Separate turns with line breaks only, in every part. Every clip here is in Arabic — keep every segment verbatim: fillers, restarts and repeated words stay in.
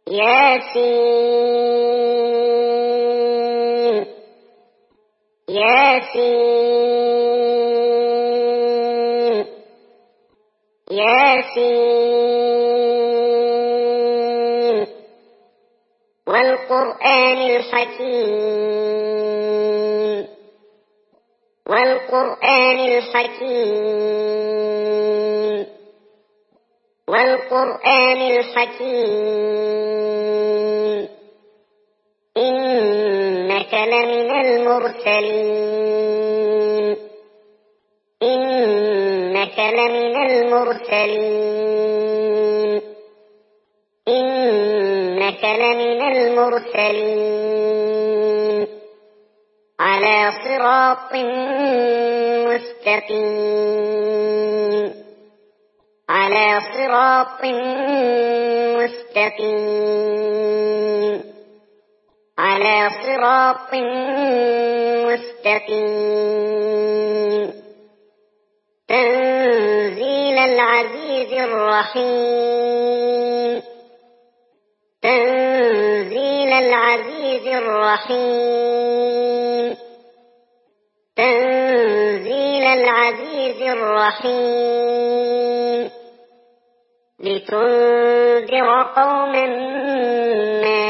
ياسين ياسين ياسين والقرآن الحكيم والقرآن الحكيم والقرآن الحكيم إنك لمن المرسلين إنك لمن المرسلين إنك لمن المرسلين على صراط مستقيم على صراط مستقيم على صراط مستقيم تنزيل العزيز الرحيم تنزيل العزيز الرحيم تنزيل العزيز الرحيم لتنذر قوما ما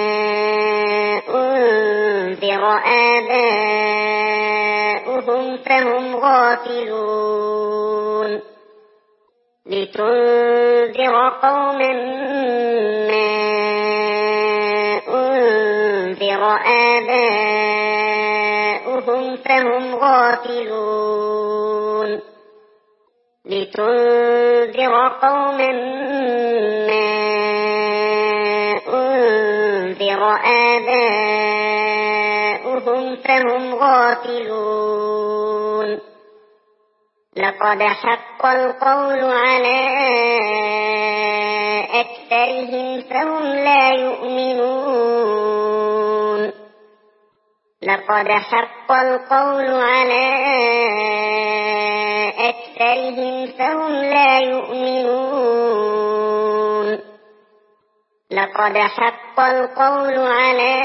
أنذر آباؤهم فهم غافلون لتنذر قوما ما أنذر آباؤهم فهم غافلون لتنذر قوما ما أنذر آباؤهم فهم غافلون لقد حق القول على أكثرهم فهم لا يؤمنون لقد حق القول على أكثرهم فهم لا يؤمنون لقد حق القول على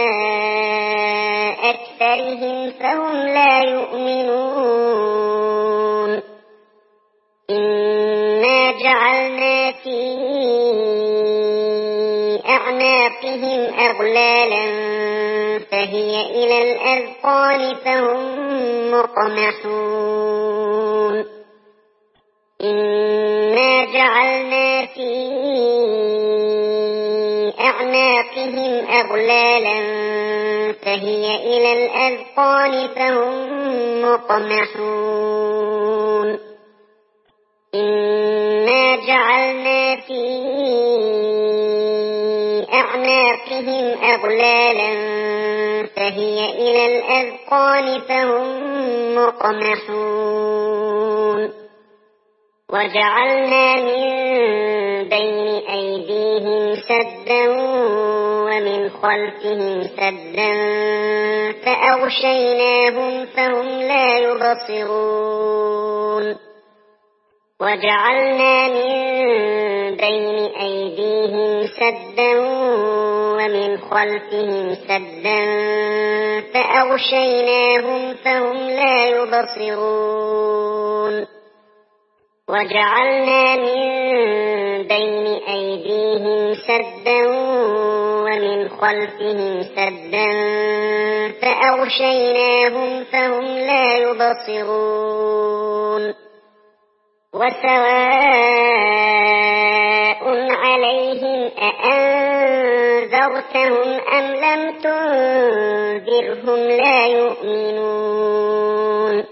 أكثرهم فهم لا يؤمنون إنا جعلنا في أعناقهم أغلالا فهي إلى الأذقان فهم مقمحون إنا جعلنا في أعناقهم أغلالا فهي إلى الأذقان فهم مقمحون إنا جعلنا في أعناقهم أغلالا فهي إلى الأذقان فهم مقمحون وجعلنا من بين أيديهم سدا ومن خلفهم سدا فأغشيناهم فهم لا يبصرون وجعلنا من بين أيديهم سدا ومن خلفهم سدا فأغشيناهم فهم لا يبصرون وجعلنا من بين أيديهم سدا ومن خلفهم سدا فأغشيناهم فهم لا يبصرون وسواء عليهم أأنذرتهم أم لم تنذرهم لا يؤمنون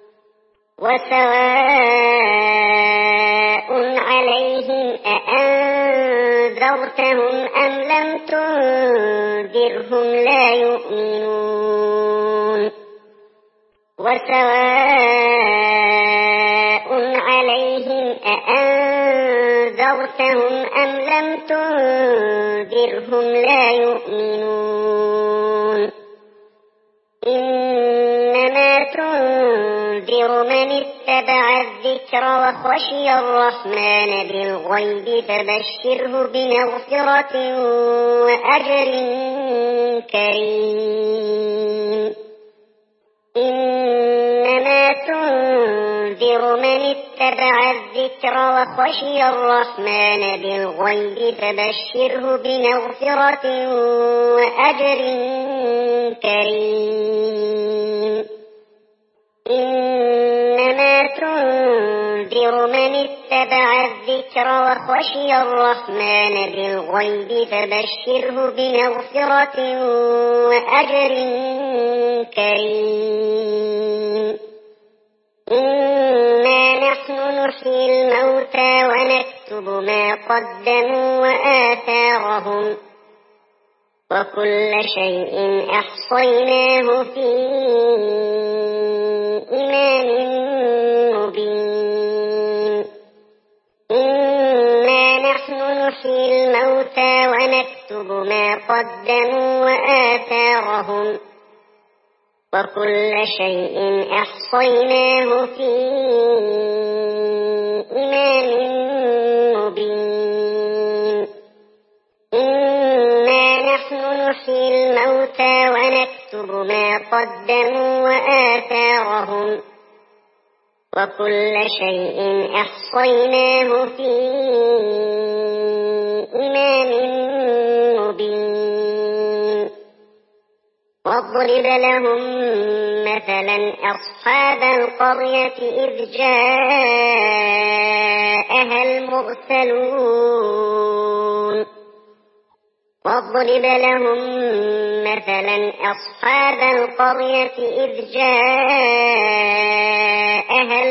وسواء عليهم أأنذرتهم أم لم تنذرهم لا يؤمنون وسواء عليهم أأنذرتهم أم لم تنذرهم لا يؤمنون إنما تنذر من اتبع اتبع الذكر وخشي الرحمن بالغيب فبشره بمغفرة وأجر كريم إنما تنذر من اتبع الذكر وخشي الرحمن بالغيب فبشره بمغفرة وأجر كريم إنما تنذر من اتبع الذكر وخشي الرحمن بالغيب فبشره بمغفرة وأجر كريم إنا نحن نحيي الموتى ونكتب ما قدموا وآثارهم وكل شيء أحصيناه في إمام مبين إنا نحن نحيي الموتى ونكتب ما قدموا وآثارهم وكل شيء أحصيناه في إمام مبين إنا نحن نحيي الموتى ونكتب ما قدموا وآثارهم وكل شيء أحصيناه في إمام مبين واضرب لهم مثلا أصحاب القرية إذ جاءها المرسلون واضرب لهم مثلا أصحاب القرية إذ جاءها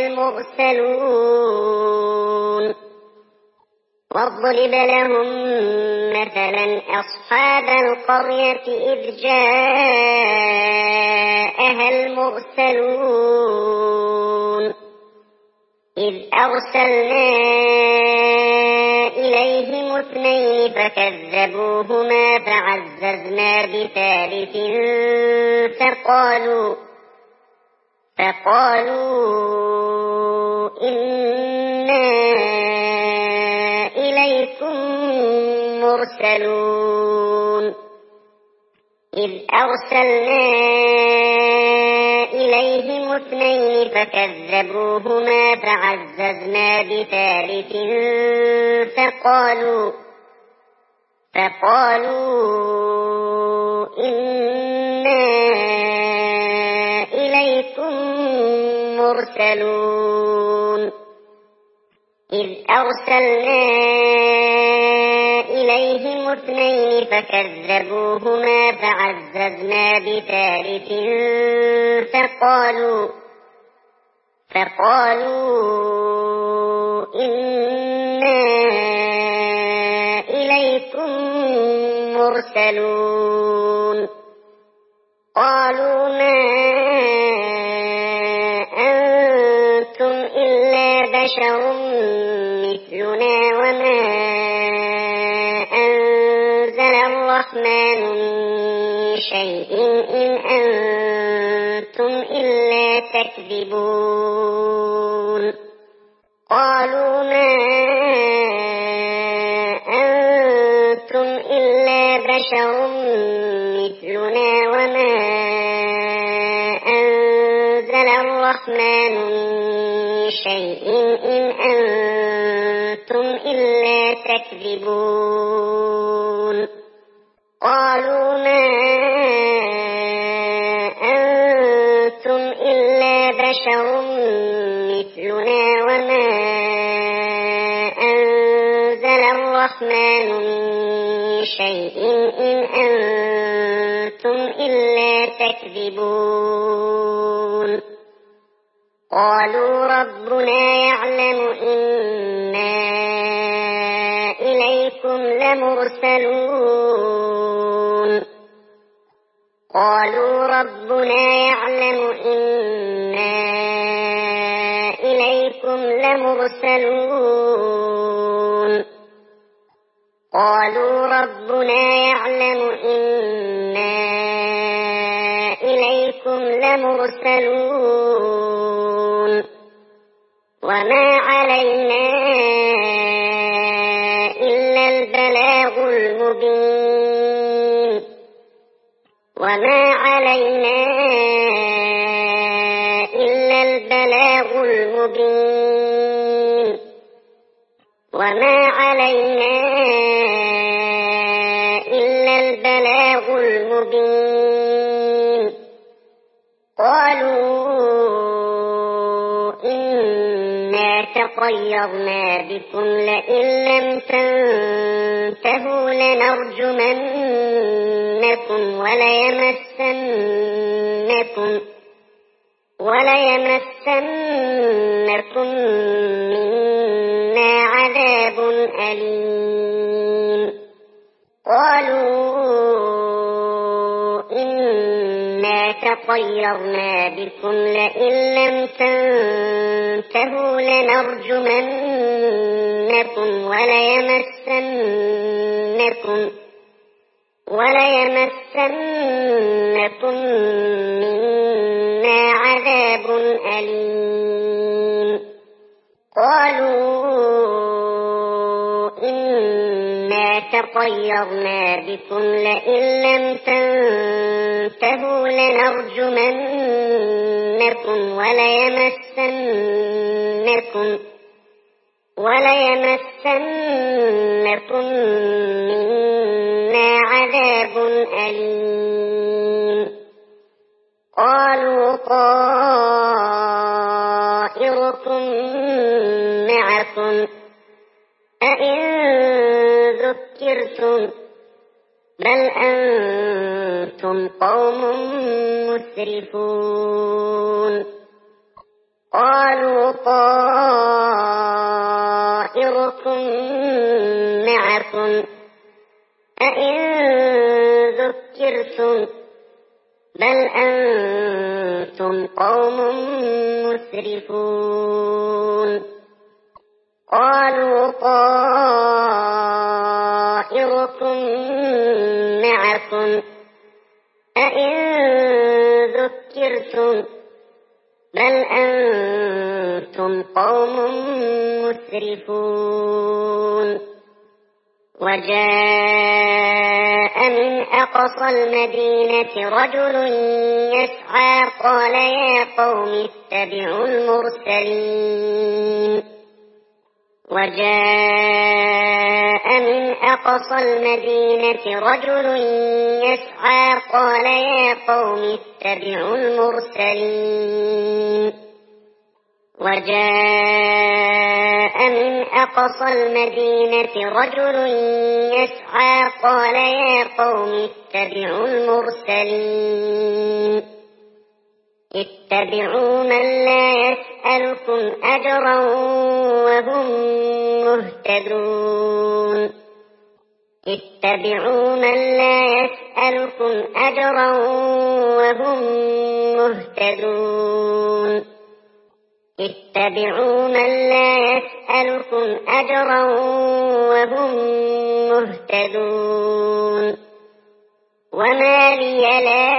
المرسلون واضرب لهم مثلا أصحاب القرية إذ جاءها المرسلون إذ أرسلنا إليهم اثنين فكذبوهما فعززنا بثالث فقالوا فقالوا إنا إليكم مرسلون إذ أرسلنا إليهم اثنين فكذبوهما فعززنا بثالث فقالوا فقالوا إنا إليكم مرسلون إذ أرسلنا إليهم اثنين فكذبوهما فعززنا بثالث فقالوا فقالوا إنا إليكم مرسلون قالوا ما أنتم إلا بشر مثلنا وما أنزل الرحمن من شيء إن أنتم إلا تكذبون قالوا ما أنتم إلا بشر مثلنا وما أنزل الرحمن من شيء إن أنتم إلا تكذبون قالوا ما أنتم إلا بشر مثلنا وما أنزل الرحمن من شيء إن أنتم إلا تكذبون قالوا ربنا يعلم إنا إليكم لمرسلون قالوا ربنا يعلم إنا إليكم لمرسلون قالوا ربنا يعلم إنا إليكم لمرسلون وما علينا إلا البلاغ المبين وما علينا إلا البلاغ المبين وما علينا إلا البلاغ المبين قالوا إنا تطيرنا بكم لئن لم تنتهوا لنرجمنكم وليمسنكم وليمسنكم منا عذاب أليم قالوا إنا تطيرنا بكم لئن لم تنتهوا لنرجمنكم وليمسنكم وليمسنكم منا عذاب أليم قالوا إنا تطيرنا بكم لئن لم تنتهوا لنرجمنكم وليمسنكم وليمسنكم منا عذاب أليم قالوا طائركم معكم أئن ذكرتم بل أنتم قوم مسرفون قالوا طائركم معكم أئن ذكرتم بل أنتم قوم مسرفون قالوا طائركم معكم أئن ذكرتم بل أنتم قوم مسرفون وجاء من أقصى المدينة رجل يسعى قال يا قوم اتبعوا المرسلين وجاء من أقصى المدينة رجل يسعى قال يا قوم اتبعوا المرسلين وجاء من أقصى المدينة رجل يسعى قال يا قوم اتبعوا المرسلين اتبعوا من لا يسألكم أجرا وهم مهتدون اتبعوا من لا يسألكم أجرا وهم مهتدون اتبعوا من لا يسألكم أجرا وهم مهتدون وما لي لا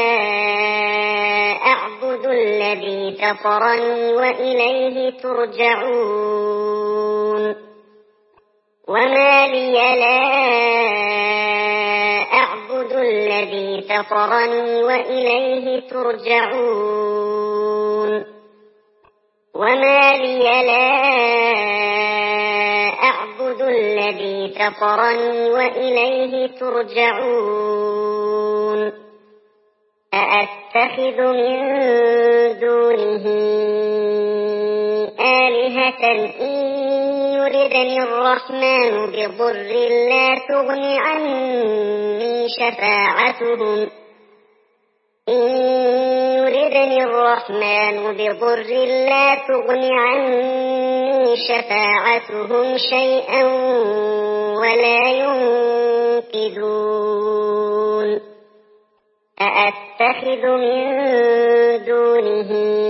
أعبد الذي فطرني وإليه ترجعون وما لي لا أعبد الذي فطرني وإليه ترجعون وما لي لا أعبد الذي فطرني وإليه ترجعون أأتخذ من دونه آلهة إن يردني الرحمن بضر لا تغن عني شفاعتهم إن يردني الرحمن بضر لا تغن عني شفاعتهم شيئا ولا ينقذون أأتخذ من دونه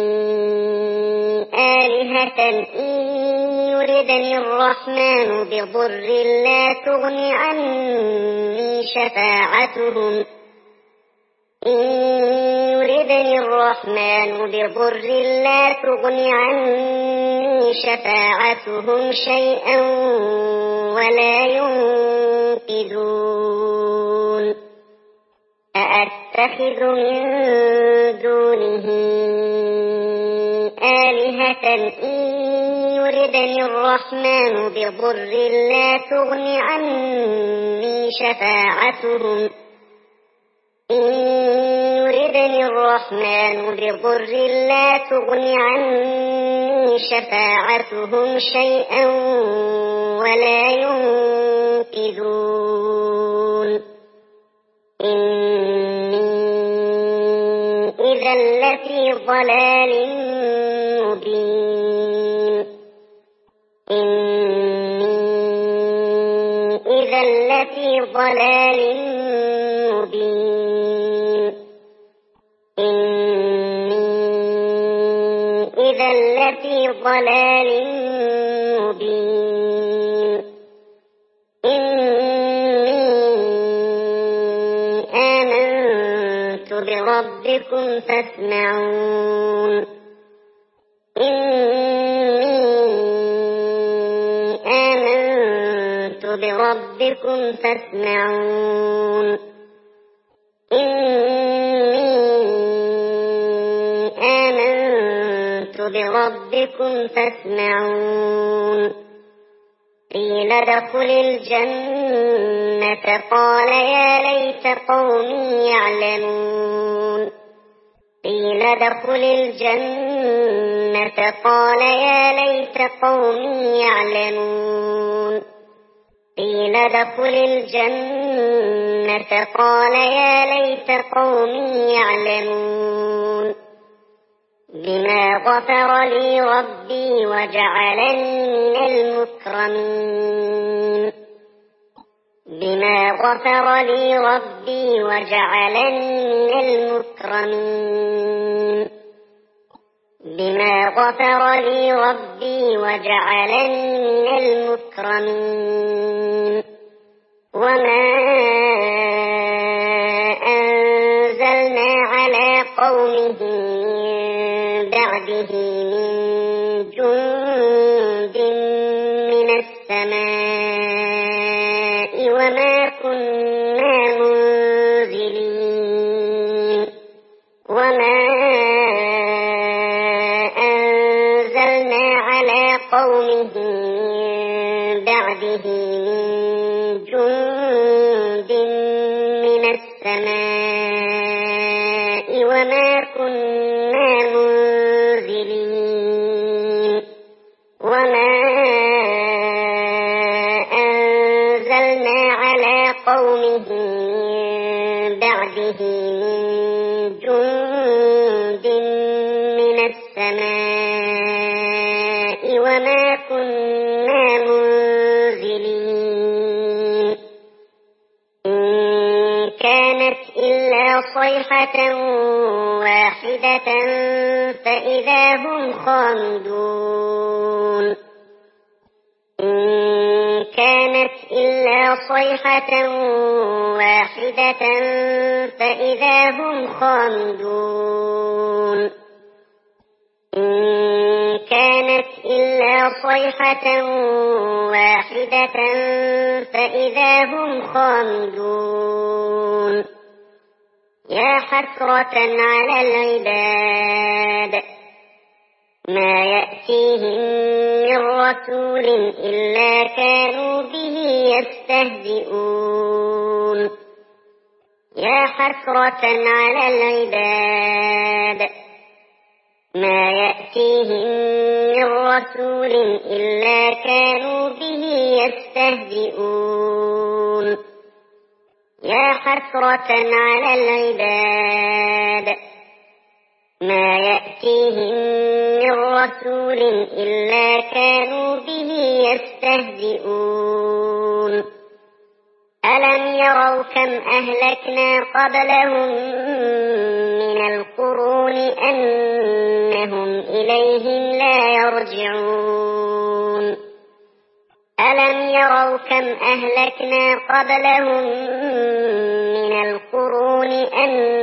آلهة إن يردني الرحمن بضر لا تغن عني شفاعتهم إن يردني الرحمن بضر لا تغن عني شفاعتهم شيئا ولا ينقذون أأتخذ من دونه آلهة إن يردني الرحمن بضر لا تغن عني شفاعتهم إن يردني الرحمن بضر لا تغن عني شفاعتهم شيئا ولا ينقذون إني إذا لفي ضلال مبين إني إذا لفي ضلال مبين إني إذا لفي ضلال مبين إني آمنت بربكم فاسمعون إني آمنت بربكم فاسمعون إني آمنت بربكم فاسمعون قيل ادخل الجنة قال يا ليت قومي يعلمون قيل ادخل الجنة قال يا ليت قومي يعلمون قيل ادخل الجنة قال يا ليت قومي يعلمون بما غفر لي ربي وجعلني من المكرمين بما غفر لي ربي وجعلني من المكرمين بما غفر لي ربي وجعلني من المكرمين وما أنزلنا على قومه من بعده من جند من السماء وما كنا منزلين وما أنزلنا على قومه من بعده من جند من السماء وما كنا منزلين وما أنزلنا على قومه من بعده من جند من السماء وما كنا منزلين إن كانت إلا صيحة واحدة فإذا هم خامدون إن كانت إلا صيحة واحدة فإذا هم خامدون إن كانت إلا صيحة واحدة فإذا هم خامدون يا حسرة على العباد ما يأتيهم من رسول إلا كانوا به يستهزئون يا حسرة على العباد ما يأتيهم من رسول إلا كانوا به يستهزئون يا حسرة على العباد ما يأتيهم من رسول إلا كانوا به يستهزئون ألم يروا كم أهلكنا قبلهم من القرون أنهم إليهم لا يرجعون ألم يروا كم أهلكنا قبلهم من القرون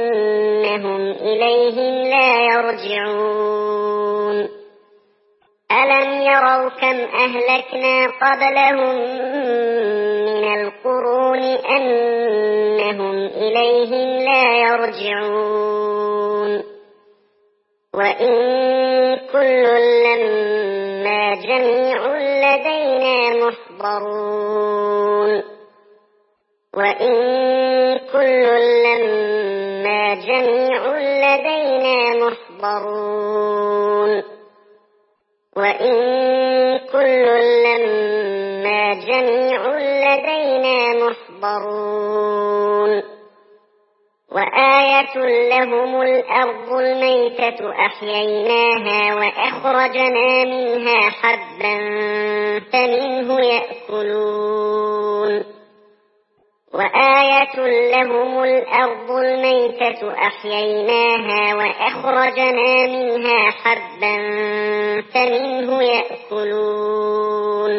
أنهم إليهم لا يرجعون ألم يروا كم أهلكنا قبلهم من القرون أنهم إليهم لا يرجعون وإن كل لما جميع لدينا محضرون وإن كل لما جميع لدينا محضرون وإن كل لما جميع لدينا محضرون وآية لهم الأرض الميتة أحييناها وأخرجنا منها حبا فمنه يأكلون وآية لهم الأرض الميتة أحييناها وأخرجنا منها حبا فمنه يأكلون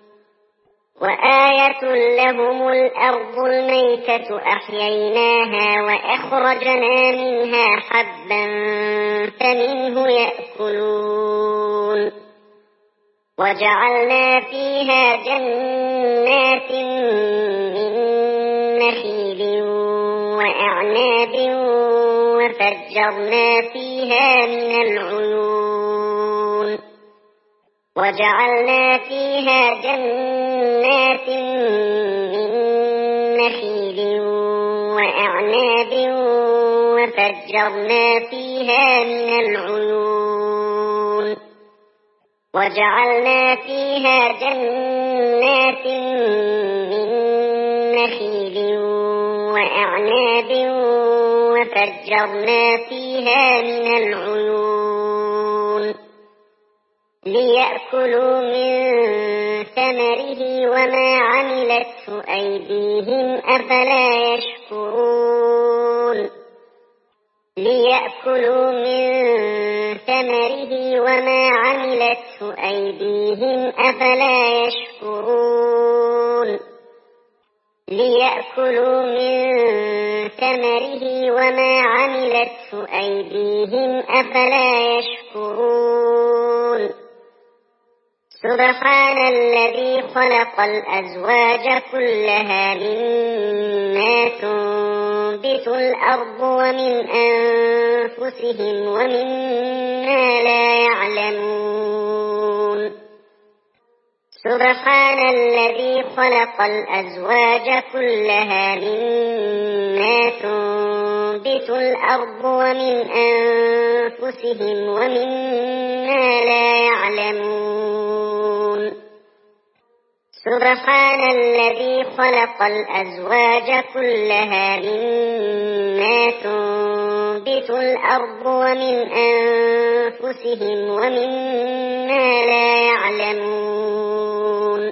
وآية لهم الأرض الميتة أحييناها وأخرجنا منها حبا فمنه يأكلون وجعلنا فيها جنات من نخيل وأعناب وفجرنا فيها من العيون وجعلنا فيها جنات من نخيل وأعناب وفجرنا فيها من العيون وجعلنا فيها جنات من نخيل وأعناب وفجرنا فيها من العيون ليأكلوا من ثمره وما عملته أيديهم أفلا يشكرون ليأكلوا من ثمره وما عملته أيديهم أفلا يشكرون ليأكلوا من ثمره وما عملته أيديهم أفلا يشكرون سبحان الذي خلق الأزواج كلها مما تنبت الأرض ومن أنفسهم ومما لا يعلمون سبحان الذي خلق الأزواج كلها مما تنبت الأرض ومن أنفسهم ومما لا يعلمون سبحان الذي خلق الأزواج كلها مما تنبت الأرض ومن أنفسهم ومما لا يعلمون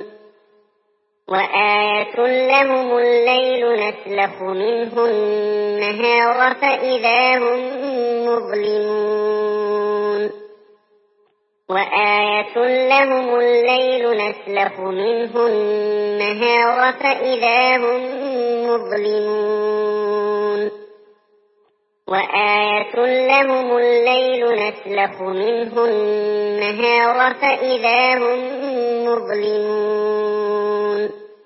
وآية لهم الليل نسلخ منه النهار فإذا هم مظلمون وآية لهم الليل نسلخ منه النهار فإذا هم مظلمون وآية لهم الليل نسلخ منه النهار فإذا هم مظلمون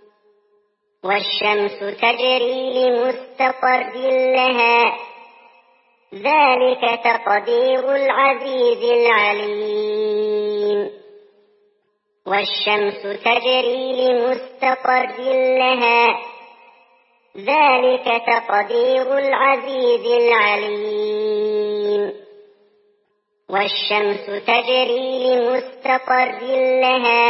والشمس تجري لمستقر لها ذلك تقدير العزيز العليم والشمس تجري لمستقر لها ذلك تقدير العزيز العليم والشمس تجري لمستقر لها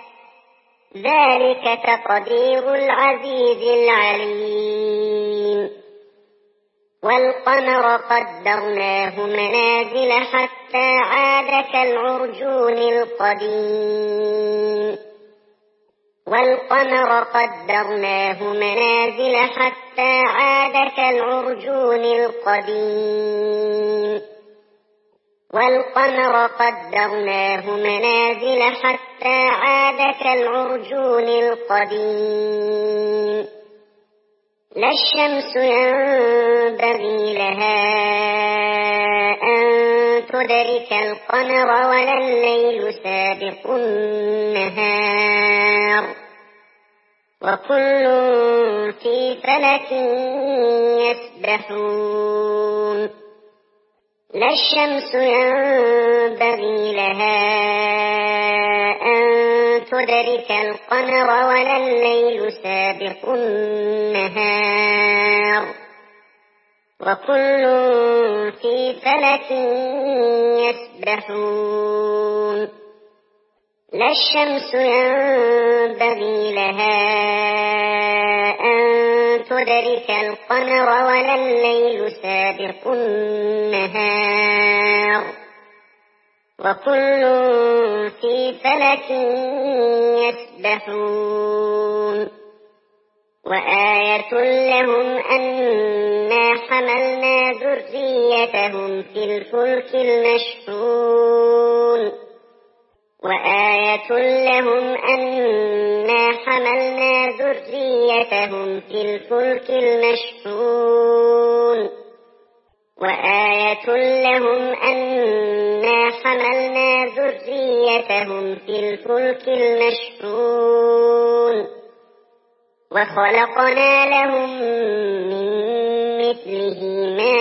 ذلك تقدير العزيز العليم والقمر قدرناه منازل حتى عاد كالعرجون القديم والقمر قدرناه منازل حتى عاد كالعرجون القديم والقمر قدرناه منازل حتى عاد كالعرجون القديم لا الشمس ينبغي لها أن تدرك القمر ولا الليل سابق النهار وكل في فلك يسبحون لا الشمس ينبغي لها أن تدرك القمر ولا الليل سابق النهار وكل في فلك يسبحون لا الشمس ينبغي لها أن تدرك القمر ولا الليل سابق النهار وكل في فلك يسبحون وآية لهم أنا حملنا ذريتهم في الفلك المشحون وآية لهم أنا حملنا ذريتهم في الفلك المشحون وآية لهم أنا حملنا ذريتهم في الفلك المشحون وخلقنا لهم من مثله ما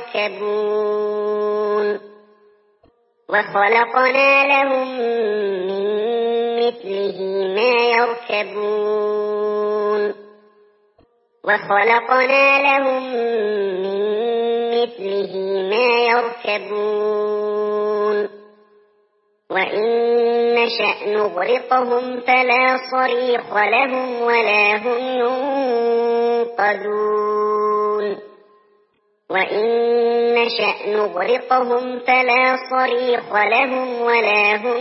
يركبون وخلقنا لهم من مثله ما يركبون وخلقنا لهم من مثله ما يركبون وإن نشأ نغرقهم فلا صريخ لهم ولا هم ينقذون وإن نشأ نغرقهم فلا صريخ لهم ولا هم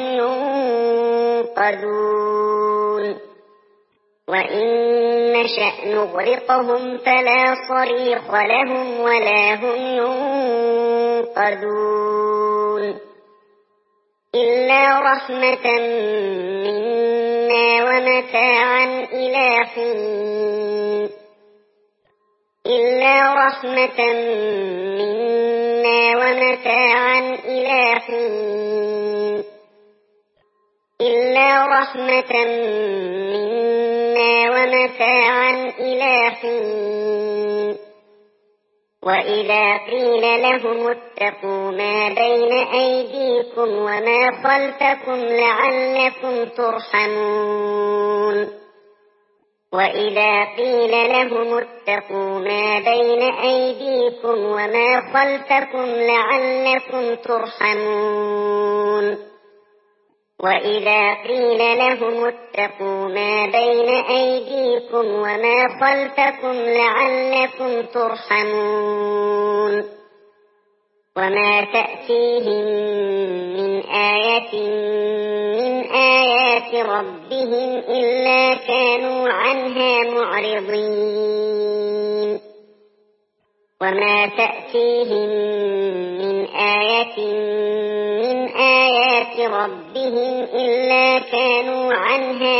ينقذون وإن نشأ نغرقهم فلا صريخ لهم ولا هم ينقذون إلا رحمة منا ومتاعا إلى حين إلا رحمة منا ومتاعا إلى حين إلا رحمة منا ومتاعا إلى حين وإذا قيل لهم اتقوا ما بين أيديكم وما خلفكم لعلكم ترحمون وإذا قيل لهم اتقوا ما بين أيديكم وما خلفكم لعلكم ترحمون وإذا قيل لهم اتقوا ما بين أيديكم وما خلفكم لعلكم ترحمون وما تأتيهم من آية من آيات ربهم إلا كانوا عنها معرضين وما تأتيهم من آية من آيات ربهم إلا كانوا عنها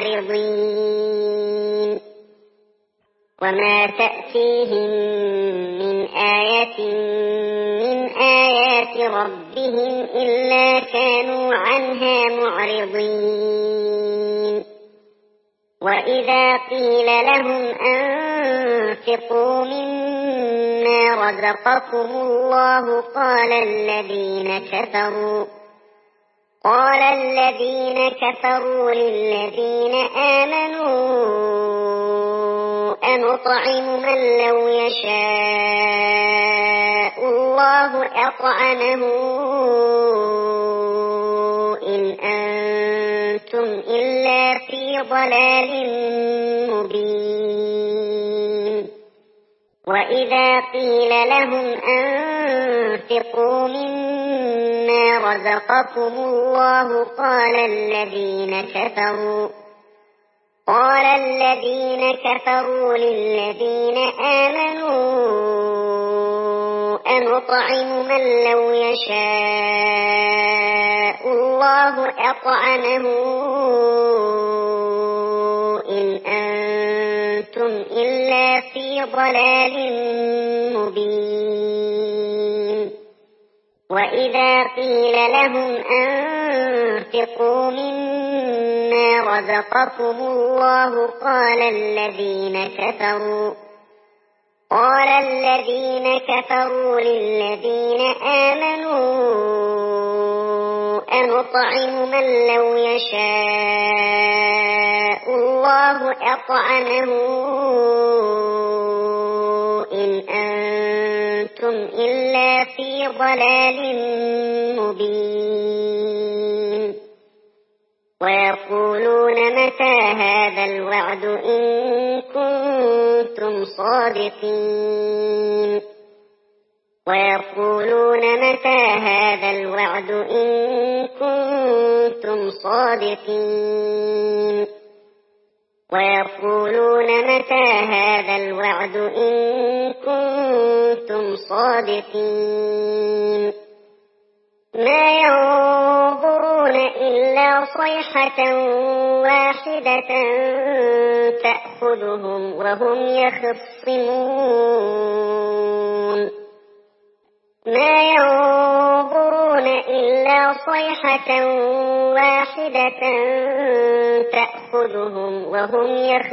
معرضين وما تأتيهم من آية من آيات ربهم إلا كانوا عنها معرضين وإذا قيل لهم أنفقوا مما رزقكم الله قال الذين كفروا قال الذين كفروا للذين آمنوا أنطعم من لو يشاء الله أطعمه إن أنتم إلا في ضلال مبين وإذا قيل لهم أنفقوا مما رزقكم الله قال الذين كفروا قال الذين كفروا للذين آمنوا أنطعم من لو يشاء الله أطعمه إن أنتم إلا في ضلال مبين وإذا قيل لهم أنفقوا مما رزقكم الله قال الذين كفروا قال الذين كفروا للذين آمنوا أنطعم من لو يشاء الله أطعمه إن أنتم إلا في ضلال مبين ويقولون متى هذا الوعد إن كنتم صادقين ويقولون متى هذا الوعد إن كنتم صادقين ويقولون متى هذا الوعد إن كنتم صادقين ما ينظرون إلا صيحة واحدة تأخذهم وهم يخصمون ما ينظرون إلا صيحة واحدة تأخذهم وهم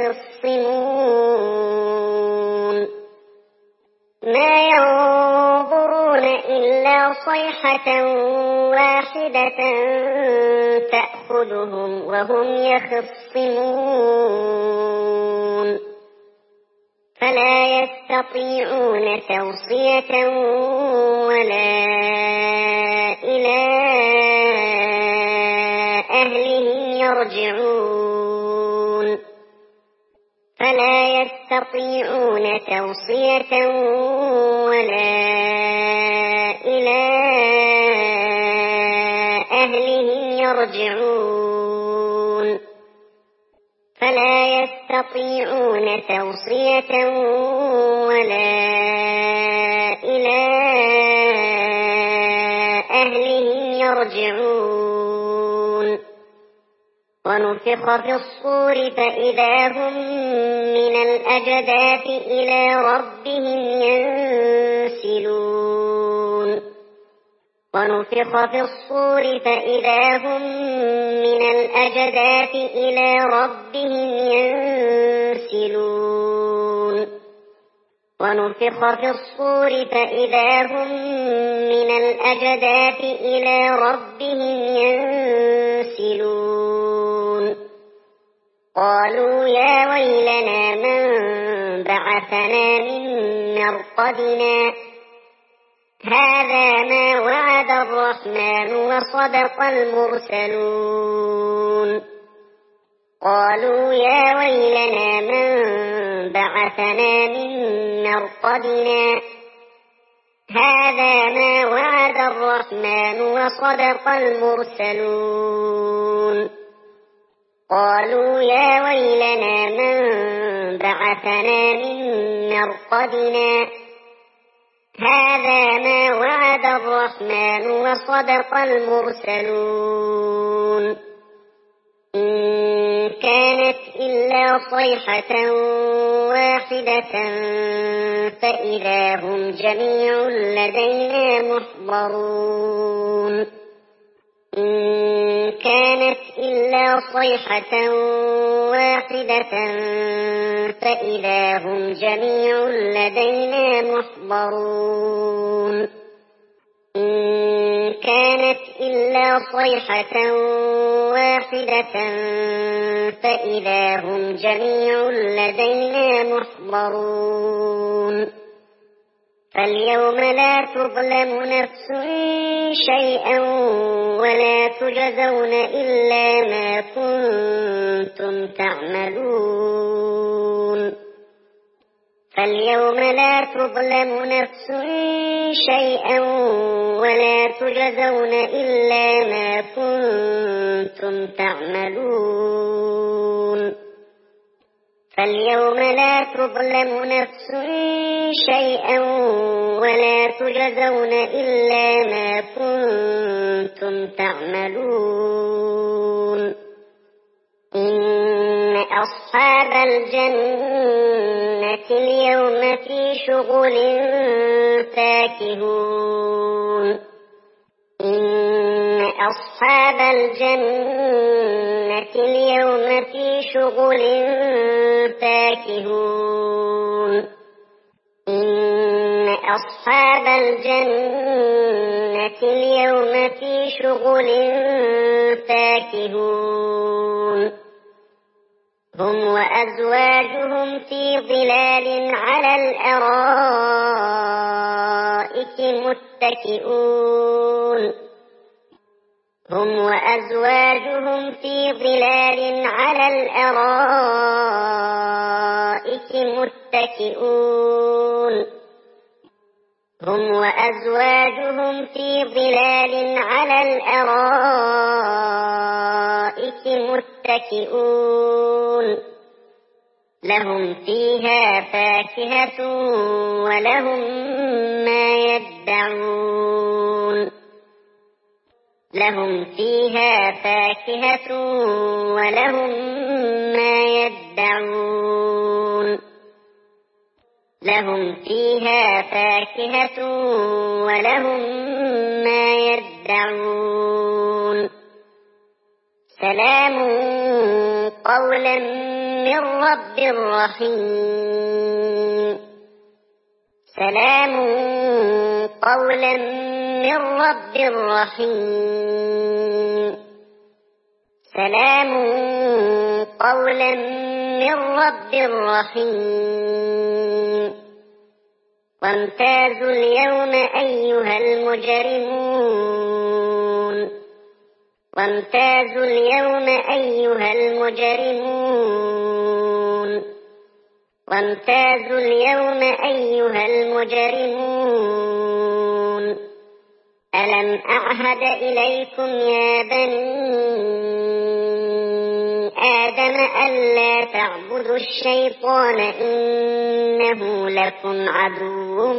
يخصمون ما ينظرون إلا صيحة واحدة تأخذهم وهم يخصمون فلا يستطيعون توصية ولا إلى أهلهم يرجعون فلا يستطيعون توصية ولا إلى أهلهم يرجعون فلا يستطيعون توصية ولا إلى أهلهم يرجعون ونفخ في الصور فإذا هم من الأجداث إلى ربهم ينسلون ونفخ في الصور فإذا هم من الأجداث إلى ربهم ينسلون ونفخ في الصور فإذا هم من الأجداث إلى ربهم ينسلون قالوا يا ويلنا من بعثنا من مرقدنا هذا ما وعد الرحمن وصدق المرسلون قالوا يا ويلنا من بعثنا من مرقدنا هذا ما وعد الرحمن وصدق المرسلون قالوا يا ويلنا من بعثنا من مرقدنا هذا ما وعد الرحمن وصدق المرسلون إن كانت إلا صيحة واحدة فإذا هم جميع لدينا محضرون إن كانت إلا صيحة واحدة فإذا هم جميع لدينا محضرون إن كانت إلا صيحة واحدة فإذا هم جميع لدينا محضرون فاليوم لا تظلم نفس شيئا ولا تجزون إلا ما كنتم تعملون فاليوم لا تظلم نفس شيئا ولا تجزون إلا ما كنتم تعملون فاليوم لا تظلم نفس شيئا ولا تجزون إلا ما كنتم تعملون إن أصحاب الجنة اليوم في شغل فاكهون أصحاب الجنة اليوم في شغل فاكهون إن أصحاب الجنة اليوم في شغل فاكهون هم وأزواجهم في ظلال على الأرائك متكئون هم وأزواجهم في ظلال على الأرائك متكئون هم وأزواجهم في ظلال على الأرائك متكئون لهم فيها فاكهة ولهم ما يدعون لهم فيها فاكهة ولهم ما يدعون لهم فيها فاكهة ولهم ما يدعون سلام قولا من رب رحيم سلام قولا من رب رحيم سلام قولا من رب رحيم وامتازوا اليوم أيها المجرمون وامتازوا اليوم أيها المجرمون وامتازوا اليوم أيها المجرمون ألم أعهد إليكم يا بني آدم ألا تعبدوا الشيطان إنه لكم عدو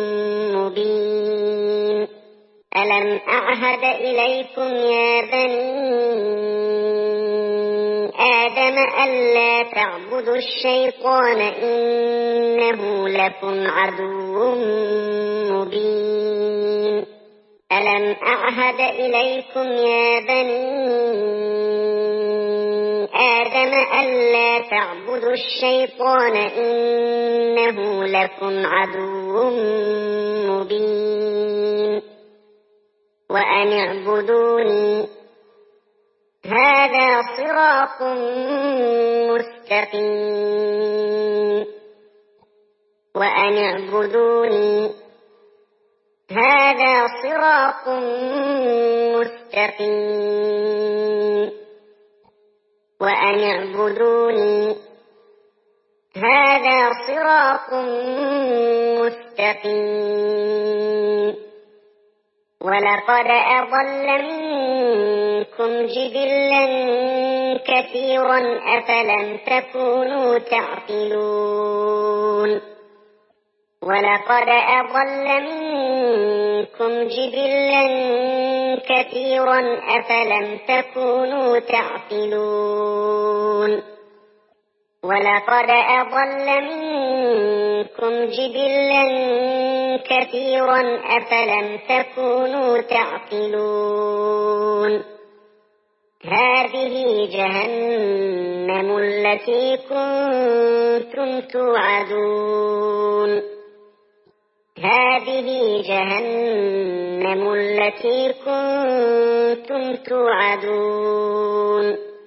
مبين ألم أعهد إليكم يا بني آدم ألا تعبدوا الشيطان إنه لكم عدو مبين ألم أعهد إليكم يا بني آدم ألا تعبدوا الشيطان إنه لكم عدو مبين وأن اعبدوني هذا صراط مستقيم وأن اعبدوني هذا صراط مستقيم وأن اعبدوني هذا صراط مستقيم ولقد أضل منكم جبلا كثيرا أفلم تكونوا تعقلون ولقد أضل منكم جبلا كثيرا أفلم تكونوا تعقلون ولقد أضل منكم جبلا كثيرا أفلم تكونوا تعقلون هذه جهنم التي كنتم توعدون هذه جهنم التي كنتم توعدون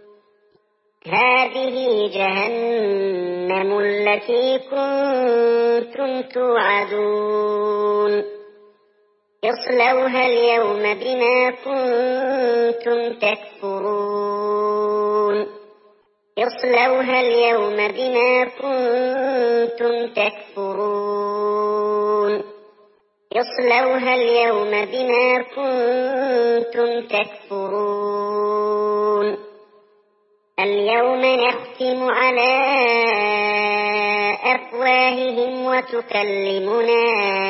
هذه جهنم التي كنتم توعدون اصلوها اليوم بما كنتم تكفرون اصلوها اليوم بما كنتم تكفرون اصلوها اليوم بما كنتم تكفرون اليوم نختم على أفواههم وتكلمنا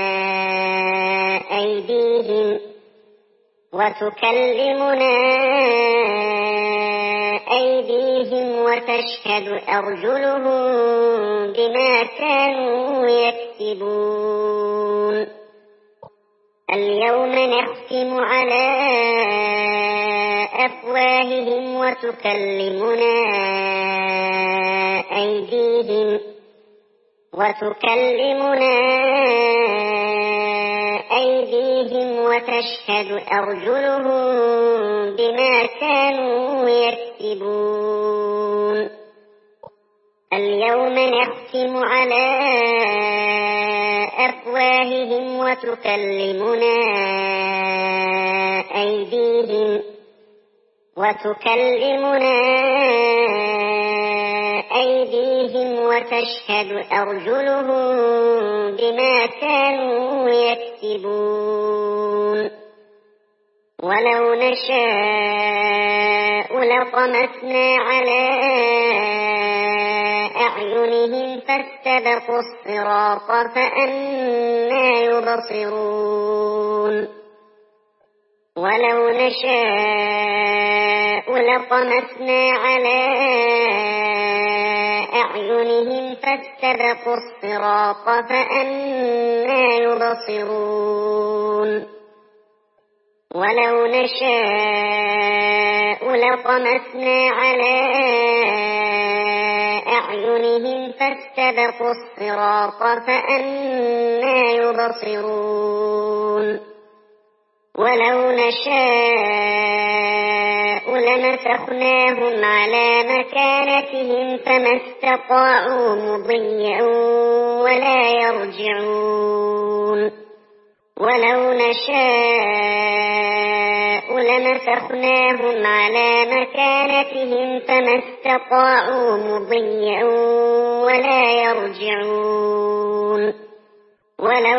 أيديهم وتكلمنا أيديهم وتشهد أرجلهم بما كانوا يكسبون اليوم نختم على أفواههم وتكلمنا أيديهم وتكلمنا أيديهم وتشهد أرجلهم بما كانوا يكسبون اليوم نختم على أفواههم وتكلمنا أيديهم وتكلمنا أيديهم وتشهد أرجلهم بما كانوا يكسبون ولو نشاء لطمسنا على أعينهم فاستبقوا الصراط فأنى يبصرون ولو نشاء لطمسنا على أعينهم فاستبقوا الصراط فأنى يبصرون ولو نشاء لطمسنا على أعينهم فاستبقوا الصراط فأنى يبصرون ولو نشاء لمسخناهم على مكانتهم فما استطاعوا مضيا ولا يرجعون ولو نشاء لمسخناهم على مكانتهم فما استطاعوا مضيا ولا يرجعون ولو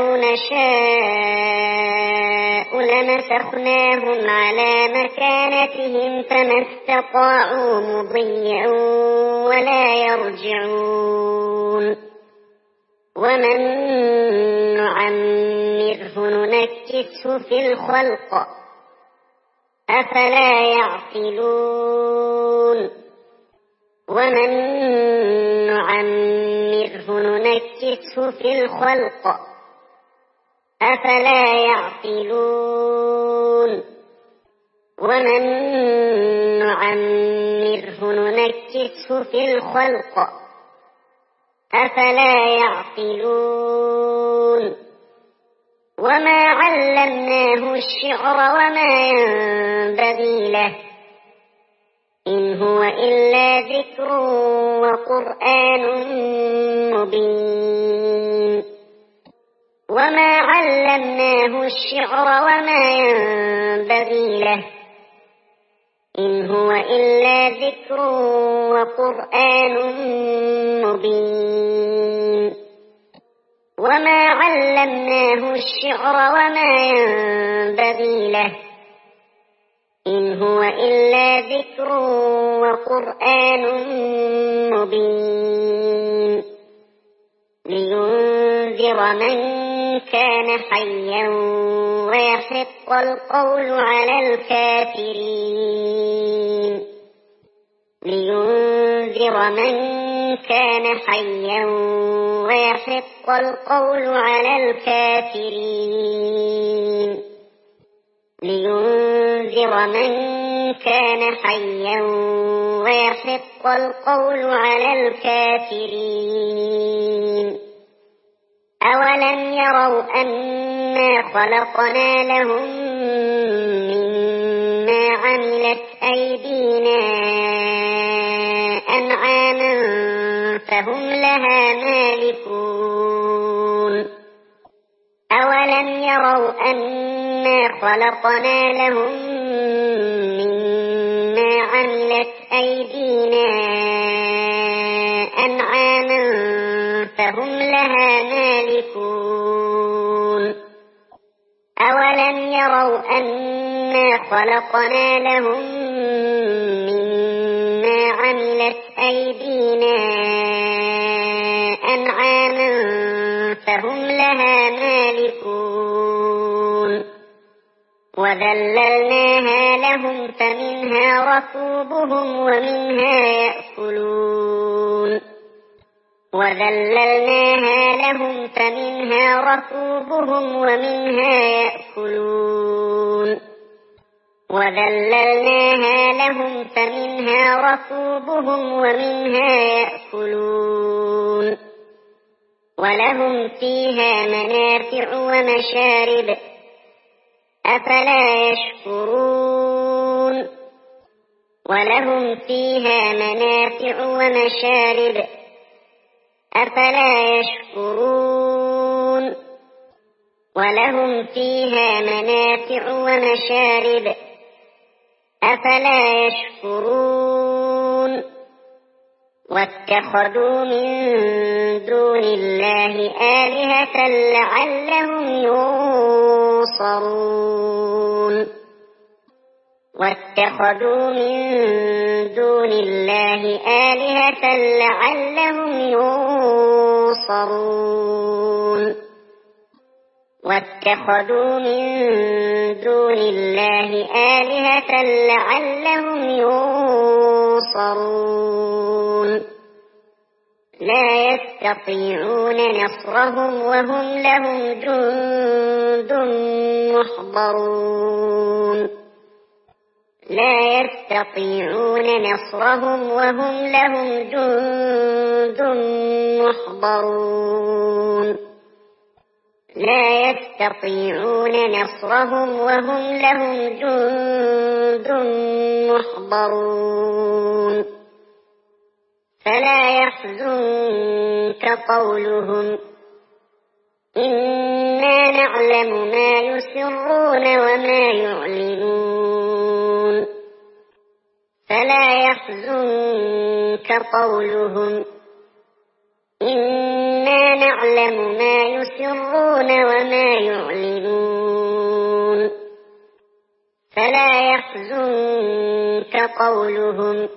نشاء لمسخناهم على مكانتهم فما استطاعوا مضيا ولا يرجعون ومن نعمره ننكسه في الخلق أفلا يعقلون ومن نعمره ننكسه في الخلق أفلا يعقلون ومن نعمره ننكسه في الخلق أفلا يعقلون وما علمناه الشعر وما ينبغي له إن هو إلا ذكر وقرآن مبين وما علمناه الشعر وما ينبغي له إن هو إلا ذكر وقرآن مبين وما علمناه الشعر وما ينبغي له إن هو إلا ذكر وقرآن مبين لينذر من كان حيا ويحق القول على الكافرين لينذر من كان حيا ويحق القول على الكافرين لينذر من كان حيا ويحق القول على الكافرين أولم يروا أنا خلقنا لهم مما عملت أيدينا أنعاما فهم لها مالكون أولم يروا أنا خلقنا لهم مما عملت أيدينا أنعاما فهم لها مالكون أولم يروا أنا خلقنا لهم مما عملت أيدينا أنعاما فهم لها مالكون وذللناها لهم فمنها ركوبهم ومنها يأكلون وذللناها لهم فمنها ركوبهم ومنها يأكلون وذللناها لهم فمنها ركوبهم ومنها يأكلون ولهم فيها منافع ومشارب أفلا يشكرون ولهم فيها منافع ومشارب أفلا يشكرون ولهم فيها منافع ومشارب أفلا يشكرون واتخذوا من دون الله آلهة لعلهم ينصرون واتخذوا من دون الله آلهة لعلهم ينصرون واتخذوا من دون الله آلهة لعلهم ينصرون لا يستطيعون نصرهم وهم لهم جند محضرون لا يستطيعون نصرهم وهم لهم جند محضرون لا يستطيعون نصرهم وهم لهم جند محضرون فلا يحزنك قولهم إنا نعلم ما يسرون وما يعلنون فلا يحزنك قولهم إنا نعلم ما يسرون وما يعلنون فلا يحزنك قولهم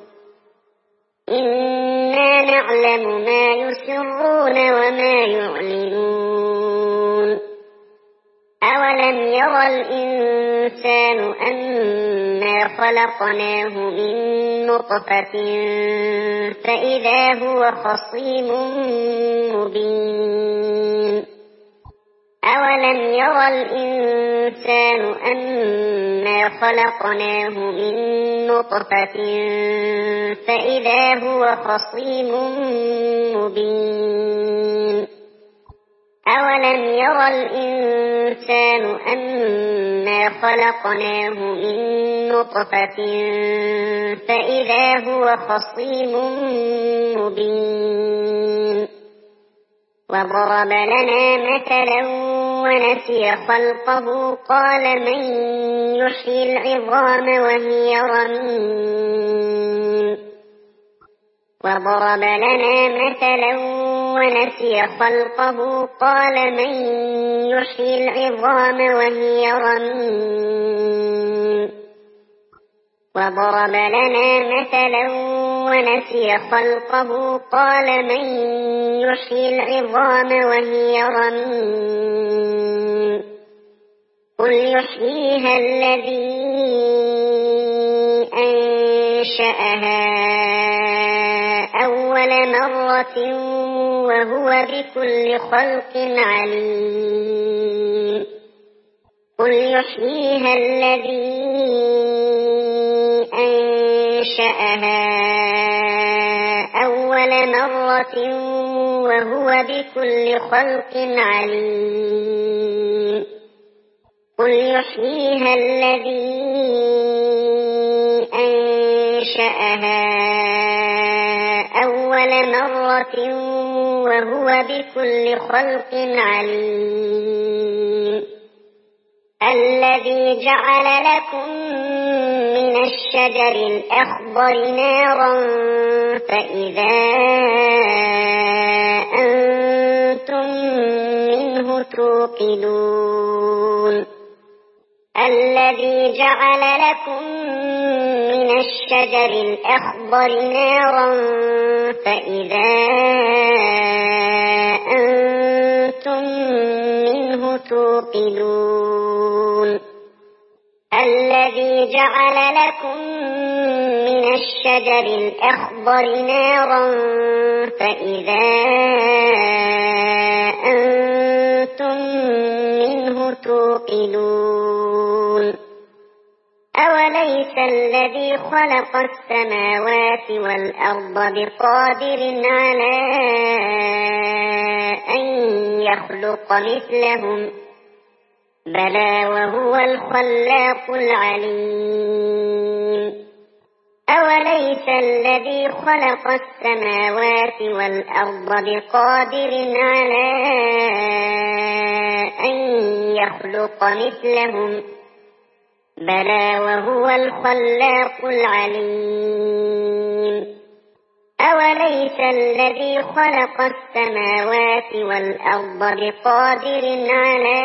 إنا نعلم ما يسرون وما يعلنون أولم ير الإنسان أنا خلقناه من نطفة فإذا هو خصيم مبين أولم ير الإنسان أنا خلقناه من نطفة فإذا هو خصيم مبين أولم ير الإنسان أنا خلقناه من نطفة فإذا هو خصيم مبين وضرب لنا مثلا ونسي خلقه قال من يحيي العظام وهي رميم وضرب لنا مثلا ونسي خلقه قال من يحيي العظام وهي رميم وضرب لنا مثلا ونسي خلقه قال من يحيي العظام وهي رميم قل يحييها الذي أنشأها أول مرة وهو بكل خلق عليم قل يحييها الذي أنشأها أول مرة وهو بكل خلق عليم قل يحييها الذي أنشأها أول مرة وهو بكل خلق عليم الذي جعل لكم من الشجر الأخضر نارا فإذا أنتم منه توقدون الذي جعل لكم من الشجر الأخضر نارا فإذا أنتم منه توقدون الذي جعل لكم من الشجر الأخضر نارا فإذا أنتم منه توقدون أولم الذي خلق السماوات والأرض بقادر على أن يخلق مثلهم بلى وهو الخلاق العليم أوليس الذي خلق السماوات والأرض بقادر على أن يخلق مثلهم بلى وهو الخلاق العليم أوليس الذي خلق السماوات والأرض بقادر على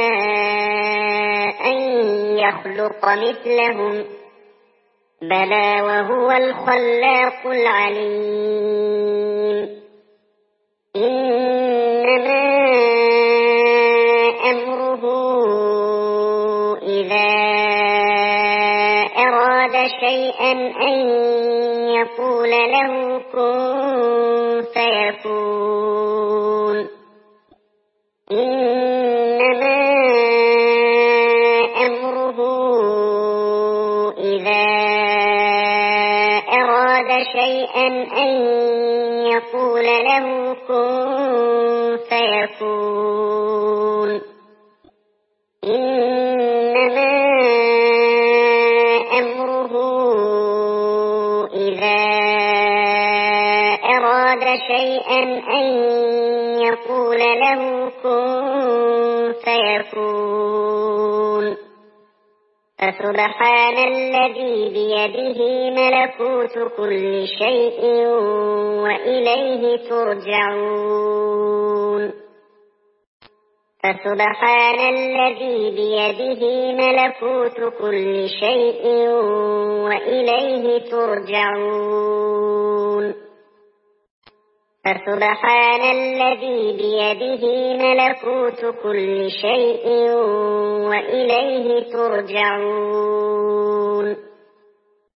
أن يخلق مثلهم بلى وهو الخلاق العليم إنما أمره إذا أراد شيئا أن يقول له كن فيكون إنما أمره إذا أراد شيئا أن يقول له كن فيكون إنما أمره إذا أراد شيئا أن يقول له كن فيكون فسبحان الذي بيده ملكوت كل شيء وإليه ترجعون فسبحان الذي بيده ملكوت كل شيء وإليه ترجعون فسبحان الذي بيده ملكوت كل شيء وإليه ترجعون